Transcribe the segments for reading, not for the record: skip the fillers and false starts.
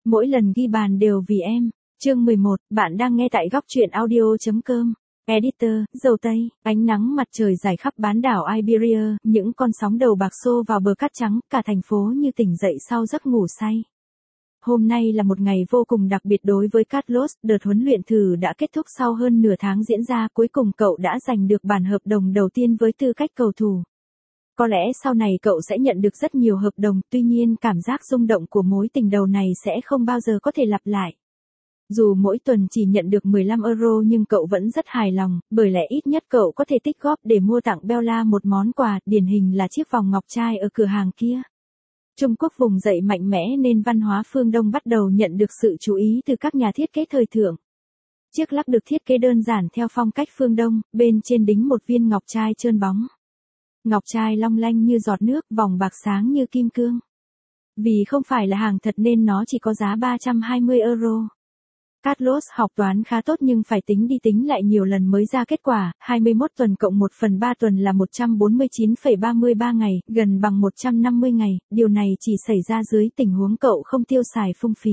Mỗi lần ghi bàn đều vì em. Chương 11, bạn đang nghe tại góc truyện audio.com. Editor, dầu tây, ánh nắng mặt trời rải khắp bán đảo Iberia, những con sóng đầu bạc xô vào bờ cát trắng, cả thành phố như tỉnh dậy sau giấc ngủ say. Hôm nay là một ngày vô cùng đặc biệt đối với Carlos, đợt huấn luyện thử đã kết thúc sau hơn nửa tháng diễn ra, cuối cùng cậu đã giành được bản hợp đồng đầu tiên với tư cách cầu thủ. Có lẽ sau này cậu sẽ nhận được rất nhiều hợp đồng, tuy nhiên cảm giác rung động của mối tình đầu này sẽ không bao giờ có thể lặp lại. Dù mỗi tuần chỉ nhận được 15 euro nhưng cậu vẫn rất hài lòng, bởi lẽ ít nhất cậu có thể tích góp để mua tặng Bella một món quà, điển hình là chiếc vòng ngọc trai ở cửa hàng kia. Trung Quốc vùng dậy mạnh mẽ nên văn hóa phương Đông bắt đầu nhận được sự chú ý từ các nhà thiết kế thời thượng. Chiếc lắc được thiết kế đơn giản theo phong cách phương Đông, bên trên đính một viên ngọc trai trơn bóng. Ngọc trai long lanh như giọt nước, vòng bạc sáng như kim cương. Vì không phải là hàng thật nên nó chỉ có giá 320 euro. Carlos học toán khá tốt nhưng phải tính đi tính lại nhiều lần mới ra kết quả, 21 tuần cộng 1/3 tuần là 149,33 ngày, gần bằng 150 ngày, điều này chỉ xảy ra dưới tình huống cậu không tiêu xài phung phí.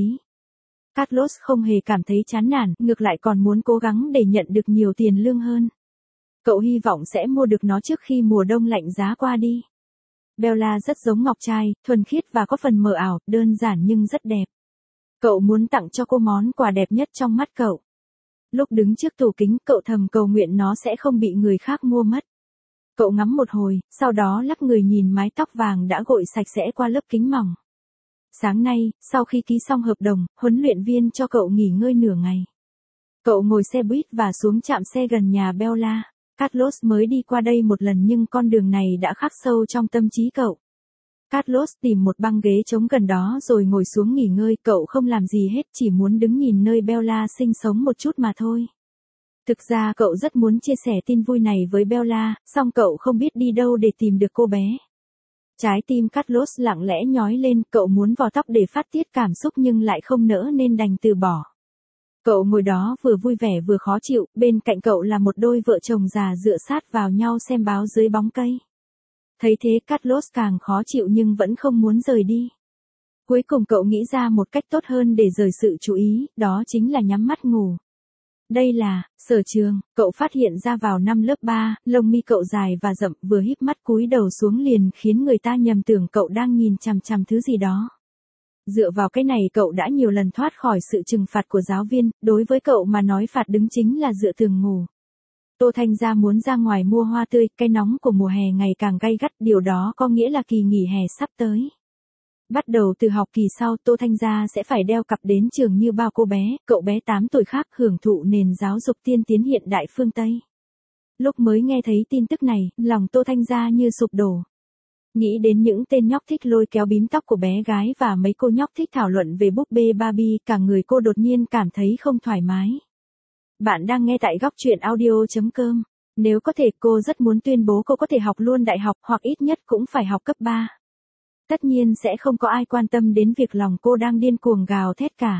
Carlos không hề cảm thấy chán nản, ngược lại còn muốn cố gắng để nhận được nhiều tiền lương hơn. Cậu hy vọng sẽ mua được nó trước khi mùa đông lạnh giá qua đi. Bella rất giống ngọc trai, thuần khiết và có phần mờ ảo, đơn giản nhưng rất đẹp. Cậu muốn tặng cho cô món quà đẹp nhất trong mắt cậu. Lúc đứng trước tủ kính, cậu thầm cầu nguyện nó sẽ không bị người khác mua mất. Cậu ngắm một hồi, sau đó lắc người nhìn mái tóc vàng đã gội sạch sẽ qua lớp kính mỏng. Sáng nay, sau khi ký xong hợp đồng, huấn luyện viên cho cậu nghỉ ngơi nửa ngày. Cậu ngồi xe buýt và xuống trạm xe gần nhà Bella. Carlos mới đi qua đây một lần nhưng con đường này đã khắc sâu trong tâm trí cậu. Carlos tìm một băng ghế trống gần đó rồi ngồi xuống nghỉ ngơi, cậu không làm gì hết, chỉ muốn đứng nhìn nơi Bella sinh sống một chút mà thôi. Thực ra cậu rất muốn chia sẻ tin vui này với Bella, song cậu không biết đi đâu để tìm được cô bé. Trái tim Carlos lặng lẽ nhói lên, cậu muốn vò tóc để phát tiết cảm xúc nhưng lại không nỡ nên đành từ bỏ. Cậu ngồi đó vừa vui vẻ vừa khó chịu, bên cạnh cậu là một đôi vợ chồng già dựa sát vào nhau xem báo dưới bóng cây. Thấy thế Carlos càng khó chịu nhưng vẫn không muốn rời đi. Cuối cùng cậu nghĩ ra một cách tốt hơn để rời sự chú ý, đó chính là nhắm mắt ngủ. Đây là Sở Trường, cậu phát hiện ra vào năm lớp 3, lông mi cậu dài và rậm, vừa híp mắt cúi đầu xuống liền khiến người ta nhầm tưởng cậu đang nhìn chằm chằm thứ gì đó. Dựa vào cái này cậu đã nhiều lần thoát khỏi sự trừng phạt của giáo viên, đối với cậu mà nói phạt đứng chính là dựa tường ngủ. Tô Thanh Gia muốn ra ngoài mua hoa tươi, cái nóng của mùa hè ngày càng gay gắt, điều đó có nghĩa là kỳ nghỉ hè sắp tới. Bắt đầu từ học kỳ sau, Tô Thanh Gia sẽ phải đeo cặp đến trường như bao cô bé, cậu bé 8 tuổi khác hưởng thụ nền giáo dục tiên tiến hiện đại phương Tây. Lúc mới nghe thấy tin tức này, lòng Tô Thanh Gia như sụp đổ. Nghĩ đến những tên nhóc thích lôi kéo bím tóc của bé gái và mấy cô nhóc thích thảo luận về búp bê Barbie, cả người cô đột nhiên cảm thấy không thoải mái. Bạn đang nghe tại góc truyện audio.com. Nếu có thể cô rất muốn tuyên bố cô có thể học luôn đại học hoặc ít nhất cũng phải học cấp 3. Tất nhiên sẽ không có ai quan tâm đến việc lòng cô đang điên cuồng gào thét cả.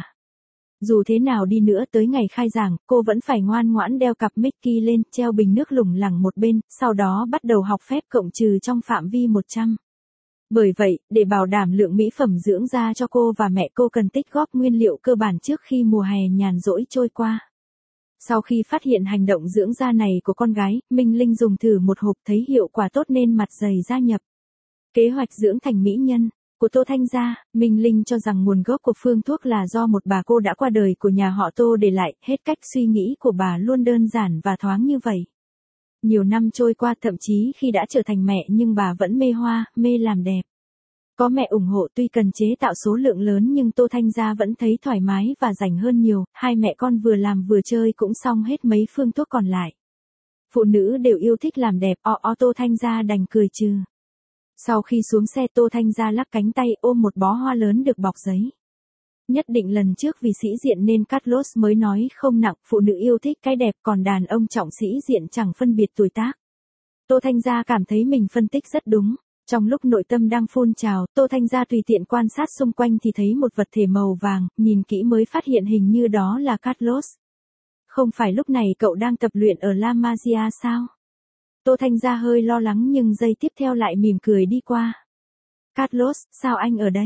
Dù thế nào đi nữa tới ngày khai giảng, cô vẫn phải ngoan ngoãn đeo cặp Mickey lên, treo bình nước lủng lẳng một bên, sau đó bắt đầu học phép cộng trừ trong phạm vi 100. Bởi vậy, để bảo đảm lượng mỹ phẩm dưỡng da cho cô và mẹ cô cần tích góp nguyên liệu cơ bản trước khi mùa hè nhàn rỗi trôi qua. Sau khi phát hiện hành động dưỡng da này của con gái, Minh Linh dùng thử một hộp thấy hiệu quả tốt nên mặt dày gia nhập kế hoạch dưỡng thành mỹ nhân của Tô Thanh Gia. Minh Linh cho rằng nguồn gốc của phương thuốc là do một bà cô đã qua đời của nhà họ Tô để lại, hết cách suy nghĩ của bà luôn đơn giản và thoáng như vậy. Nhiều năm trôi qua, thậm chí khi đã trở thành mẹ nhưng bà vẫn mê hoa, mê làm đẹp. Có mẹ ủng hộ tuy cần chế tạo số lượng lớn nhưng Tô Thanh Gia vẫn thấy thoải mái và rảnh hơn nhiều, hai mẹ con vừa làm vừa chơi cũng xong hết mấy phương thuốc còn lại. Phụ nữ đều yêu thích làm đẹp, Tô Thanh Gia đành cười trừ. Sau khi xuống xe Tô Thanh Gia lắc cánh tay ôm một bó hoa lớn được bọc giấy. Nhất định lần trước vì sĩ diện nên Carlos mới nói không nặng, phụ nữ yêu thích cái đẹp còn đàn ông trọng sĩ diện chẳng phân biệt tuổi tác. Tô Thanh Gia cảm thấy mình phân tích rất đúng. Trong lúc nội tâm đang phun trào, Tô Thanh Gia tùy tiện quan sát xung quanh thì thấy một vật thể màu vàng, nhìn kỹ mới phát hiện hình như đó là Carlos. Không phải lúc này cậu đang tập luyện ở La Masia sao? Tô Thanh Gia hơi lo lắng nhưng giây tiếp theo lại mỉm cười đi qua. Carlos, sao anh ở đây?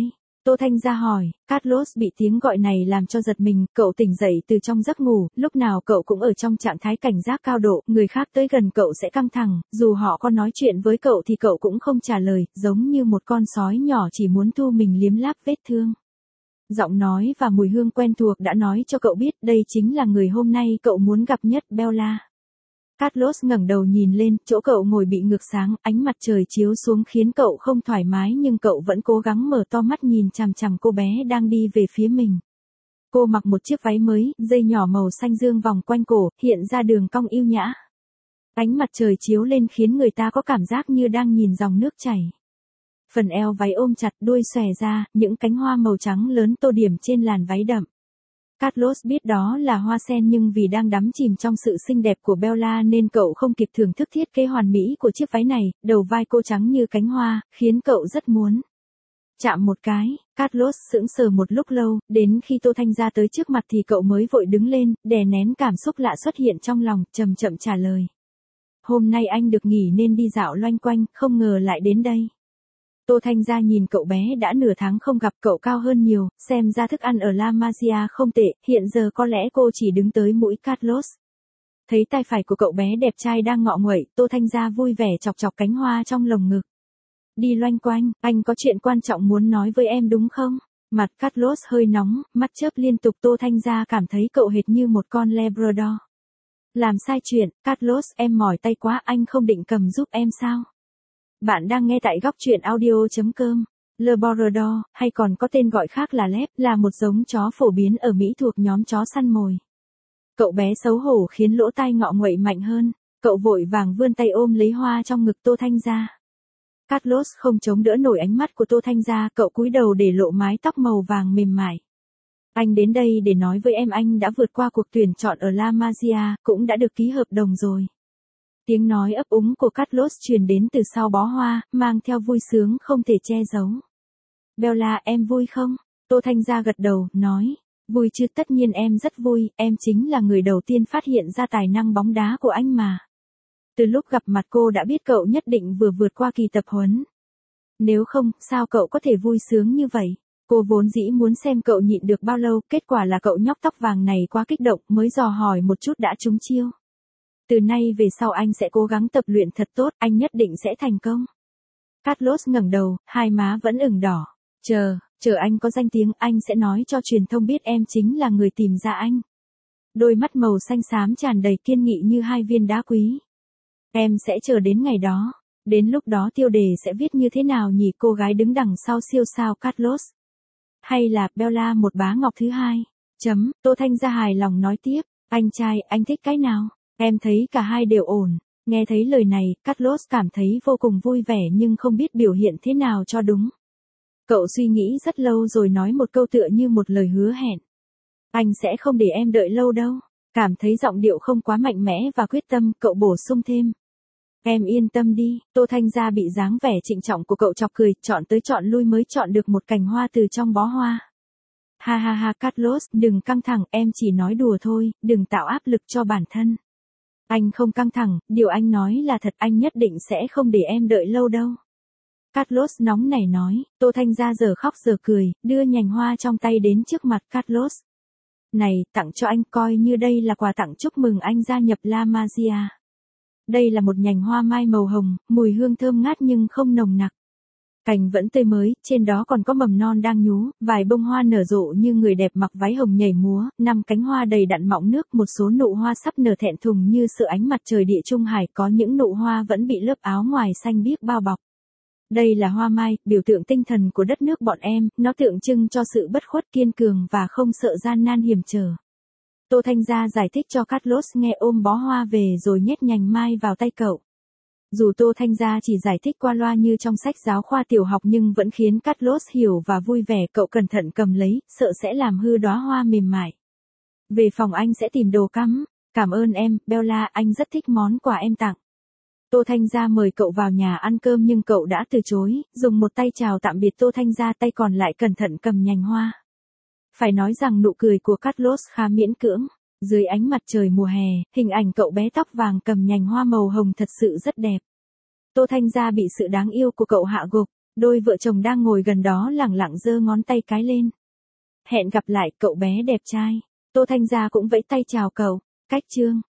Tô Thanh Gia hỏi. Carlos bị tiếng gọi này làm cho giật mình, cậu tỉnh dậy từ trong giấc ngủ, lúc nào cậu cũng ở trong trạng thái cảnh giác cao độ, người khác tới gần cậu sẽ căng thẳng, dù họ có nói chuyện với cậu thì cậu cũng không trả lời, giống như một con sói nhỏ chỉ muốn thu mình liếm láp vết thương. Giọng nói và mùi hương quen thuộc đã nói cho cậu biết đây chính là người hôm nay cậu muốn gặp nhất, Bella. Carlos ngẩng đầu nhìn lên, chỗ cậu ngồi bị ngược sáng, ánh mặt trời chiếu xuống khiến cậu không thoải mái nhưng cậu vẫn cố gắng mở to mắt nhìn chằm chằm cô bé đang đi về phía mình. Cô mặc một chiếc váy mới, dây nhỏ màu xanh dương vòng quanh cổ, hiện ra đường cong yêu nhã. Ánh mặt trời chiếu lên khiến người ta có cảm giác như đang nhìn dòng nước chảy. Phần eo váy ôm chặt, đuôi xòe ra, những cánh hoa màu trắng lớn tô điểm trên làn váy đậm. Carlos biết đó là hoa sen nhưng vì đang đắm chìm trong sự xinh đẹp của Bella nên cậu không kịp thưởng thức thiết kế hoàn mỹ của chiếc váy này, đầu vai cô trắng như cánh hoa, khiến cậu rất muốn chạm một cái. Carlos sững sờ một lúc lâu, đến khi Tô Thanh Gia tới trước mặt thì cậu mới vội đứng lên, đè nén cảm xúc lạ xuất hiện trong lòng, chậm chậm trả lời. Hôm nay anh được nghỉ nên đi dạo loanh quanh, không ngờ lại đến đây. Tô Thanh Gia nhìn cậu bé đã nửa tháng không gặp, cậu cao hơn nhiều, xem ra thức ăn ở La Masia không tệ, hiện giờ có lẽ cô chỉ đứng tới mũi Carlos. Thấy tay phải của cậu bé đẹp trai đang ngọ nguậy, Tô Thanh Gia vui vẻ chọc chọc cánh hoa trong lồng ngực. Đi loanh quanh, anh có chuyện quan trọng muốn nói với em đúng không? Mặt Carlos hơi nóng, mắt chớp liên tục. Tô Thanh Gia cảm thấy cậu hệt như một con Labrador. Làm sai chuyện, Carlos, em mỏi tay quá, anh không định cầm giúp em sao? Bạn đang nghe tại góc truyện audio.com. Labrador, hay còn có tên gọi khác là Lab, là một giống chó phổ biến ở Mỹ thuộc nhóm chó săn mồi. Cậu bé xấu hổ khiến lỗ tai ngọ nguậy mạnh hơn. Cậu vội vàng vươn tay ôm lấy hoa trong ngực Tô Thanh Gia. Carlos không chống đỡ nổi ánh mắt của Tô Thanh Gia, cậu cúi đầu để lộ mái tóc màu vàng mềm mại. Anh đến đây để nói với em anh đã vượt qua cuộc tuyển chọn ở La Masia, cũng đã được ký hợp đồng rồi. Tiếng nói ấp úng của Carlos truyền đến từ sau bó hoa, mang theo vui sướng không thể che giấu. Bella, em vui không? Tô Thanh Gia gật đầu, nói. Vui chứ, tất nhiên em rất vui, em chính là người đầu tiên phát hiện ra tài năng bóng đá của anh mà. Từ lúc gặp mặt cô đã biết cậu nhất định vừa vượt qua kỳ tập huấn. Nếu không, sao cậu có thể vui sướng như vậy? Cô vốn dĩ muốn xem cậu nhịn được bao lâu, kết quả là cậu nhóc tóc vàng này quá kích động, mới dò hỏi một chút đã trúng chiêu. Từ nay về sau anh sẽ cố gắng tập luyện thật tốt, anh nhất định sẽ thành công. Carlos ngẩng đầu, hai má vẫn ửng đỏ. Chờ anh có danh tiếng, anh sẽ nói cho truyền thông biết em chính là người tìm ra anh. Đôi mắt màu xanh xám tràn đầy kiên nghị như hai viên đá quý. Em sẽ chờ đến ngày đó. Đến lúc đó tiêu đề sẽ viết như thế nào nhỉ? Cô gái đứng đằng sau siêu sao Carlos. Hay là Bella một bá ngọc thứ hai? Tô Thanh Gia hài lòng nói tiếp. Anh trai, anh thích cái nào? Em thấy cả hai đều ổn. Nghe thấy lời này, Carlos cảm thấy vô cùng vui vẻ nhưng không biết biểu hiện thế nào cho đúng. Cậu suy nghĩ rất lâu rồi nói một câu tựa như một lời hứa hẹn. Anh sẽ không để em đợi lâu đâu. Cảm thấy giọng điệu không quá mạnh mẽ và quyết tâm, cậu bổ sung thêm. Em yên tâm đi. Tô Thanh Gia bị dáng vẻ trịnh trọng của cậu chọc cười, chọn tới chọn lui mới chọn được một cành hoa từ trong bó hoa. Ha ha ha Carlos, đừng căng thẳng, em chỉ nói đùa thôi, đừng tạo áp lực cho bản thân. Anh không căng thẳng, điều anh nói là thật, anh nhất định sẽ không để em đợi lâu đâu. Carlos nóng nảy nói. Tô Thanh Gia giờ khóc giờ cười, đưa nhành hoa trong tay đến trước mặt Carlos. Này, tặng cho anh, coi như đây là quà tặng chúc mừng anh gia nhập La Masia. Đây là một nhành hoa mai màu hồng, mùi hương thơm ngát nhưng không nồng nặc. Cành vẫn tươi mới, trên đó còn có mầm non đang nhú, vài bông hoa nở rộ như người đẹp mặc váy hồng nhảy múa, 5 cánh hoa đầy đặn mọng nước, một số nụ hoa sắp nở thẹn thùng như sự ánh mặt trời địa trung hải, có những nụ hoa vẫn bị lớp áo ngoài xanh biếc bao bọc. Đây là hoa mai, biểu tượng tinh thần của đất nước bọn em, nó tượng trưng cho sự bất khuất kiên cường và không sợ gian nan hiểm trở. Tô Thanh Gia giải thích cho Carlos nghe, ôm bó hoa về rồi nhét nhành mai vào tay cậu. Dù Tô Thanh Gia chỉ giải thích qua loa như trong sách giáo khoa tiểu học nhưng vẫn khiến Carlos hiểu và vui vẻ, cậu cẩn thận cầm lấy, sợ sẽ làm hư đóa hoa mềm mại. Về phòng anh sẽ tìm đồ cắm. Cảm ơn em, Bella, anh rất thích món quà em tặng. Tô Thanh Gia mời cậu vào nhà ăn cơm nhưng cậu đã từ chối, dùng một tay chào tạm biệt Tô Thanh Gia, tay còn lại cẩn thận cầm nhành hoa. Phải nói rằng nụ cười của Carlos khá miễn cưỡng. Dưới ánh mặt trời mùa hè, hình ảnh cậu bé tóc vàng cầm nhành hoa màu hồng thật sự rất đẹp. Tô Thanh Gia bị sự đáng yêu của cậu hạ gục. Đôi vợ chồng đang ngồi gần đó lẳng lặng giơ ngón tay cái lên. Hẹn gặp lại cậu bé đẹp trai. Tô Thanh Gia cũng vẫy tay chào cậu. Cách Chương.